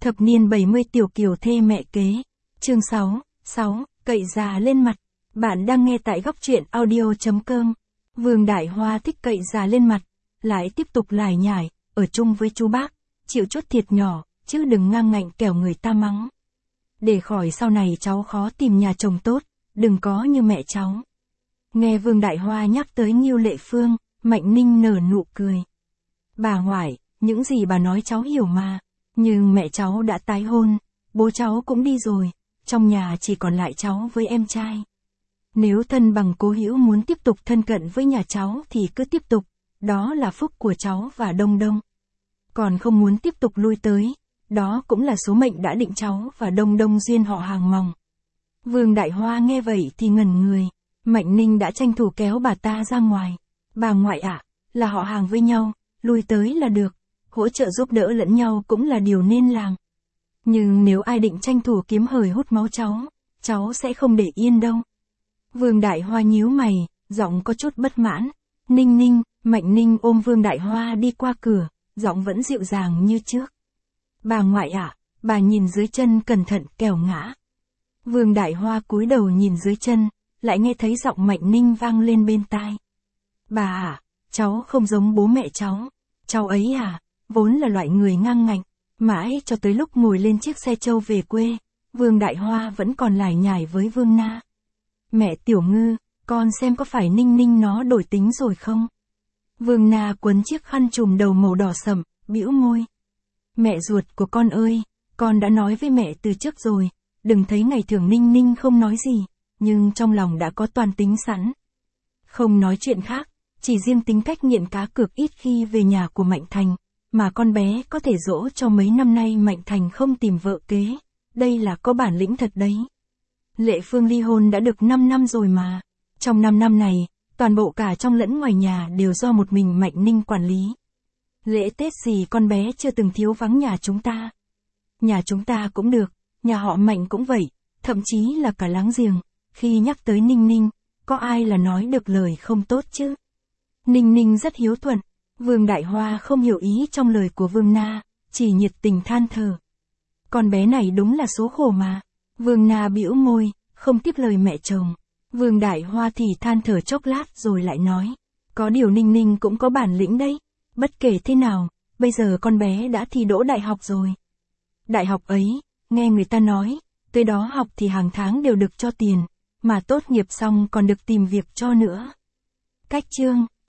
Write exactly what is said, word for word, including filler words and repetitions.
Thập niên bảy mươi tiểu kiều thê mẹ kế. Chương sáu, sáu, cậy già lên mặt. Bạn đang nghe tại góc truyện audio chấm com. Vương Đại Hoa thích cậy già lên mặt, lại tiếp tục lải nhải, ở chung với chú bác, chịu chút thiệt nhỏ, chứ đừng ngang ngạnh kẻo người ta mắng. Để khỏi sau này cháu khó tìm nhà chồng tốt, đừng có như mẹ cháu. Nghe Vương Đại Hoa nhắc tới Ngưu Lệ Phương, Mạnh Ninh nở nụ cười. Bà ngoại, những gì bà nói cháu hiểu mà, nhưng mẹ cháu đã tái hôn, bố cháu cũng đi rồi, trong nhà chỉ còn lại cháu với em trai. Nếu thân bằng cố hữu muốn tiếp tục thân cận với nhà cháu thì cứ tiếp tục, đó là phúc của cháu và Đông Đông. Còn không muốn tiếp tục lui tới, đó cũng là số mệnh đã định cháu và Đông Đông duyên họ hàng mòng. Vương Đại Hoa nghe vậy thì ngẩn người, Mạnh Ninh đã tranh thủ kéo bà ta ra ngoài. Bà ngoại ạ, là họ hàng với nhau, lui tới là được, hỗ trợ giúp đỡ lẫn nhau cũng là điều nên làm. Nhưng nếu ai định tranh thủ kiếm hời hút máu cháu, cháu sẽ không để yên đâu. Vương Đại Hoa nhíu mày, giọng có chút bất mãn. Ninh Ninh, Mạnh Ninh ôm Vương Đại Hoa đi qua cửa, giọng vẫn dịu dàng như trước. Bà ngoại ạ, bà nhìn dưới chân cẩn thận kẻo ngã. Vương Đại Hoa cúi đầu nhìn dưới chân, lại nghe thấy giọng Mạnh Ninh vang lên bên tai. Bà à, cháu không giống bố mẹ cháu. Cháu ấy à, vốn là loại người ngang ngạnh, mãi cho tới lúc ngồi lên chiếc xe trâu về quê, Vương Đại Hoa vẫn còn lải nhải với Vương Na. Mẹ Tiểu Ngư, con xem có phải Ninh Ninh nó đổi tính rồi không? Vương Na quấn chiếc khăn trùm đầu màu đỏ sẫm, bĩu môi. Mẹ ruột của con ơi, con đã nói với mẹ từ trước rồi, đừng thấy ngày thường Ninh Ninh không nói gì, nhưng trong lòng đã có toàn tính sẵn. Không nói chuyện khác, chỉ riêng tính cách nghiện cá cược ít khi về nhà của Mạnh Thành, mà con bé có thể dỗ cho mấy năm nay Mạnh Thành không tìm vợ kế, đây là có bản lĩnh thật đấy. Lệ Phương ly hôn đã được năm năm rồi mà, trong năm năm này, toàn bộ cả trong lẫn ngoài nhà đều do một mình Mạnh Ninh quản lý. Lễ Tết gì con bé chưa từng thiếu vắng nhà chúng ta. Nhà chúng ta cũng được, nhà họ Mạnh cũng vậy, thậm chí là cả láng giềng, khi nhắc tới Ninh Ninh, có ai là nói được lời không tốt chứ? Ninh Ninh rất hiếu thuận, Vương Đại Hoa không hiểu ý trong lời của Vương Na, chỉ nhiệt tình than thở. Con bé này đúng là số khổ mà. Vương Na bĩu môi, không tiếp lời mẹ chồng. Vương Đại Hoa thì than thở chốc lát rồi lại nói. Có điều Ninh Ninh cũng có bản lĩnh đấy. Bất kể thế nào, bây giờ con bé đã thi đỗ đại học rồi. Đại học ấy, nghe người ta nói, tới đó học thì hàng tháng đều được cho tiền, mà tốt nghiệp xong còn được tìm việc cho nữa. Cách chương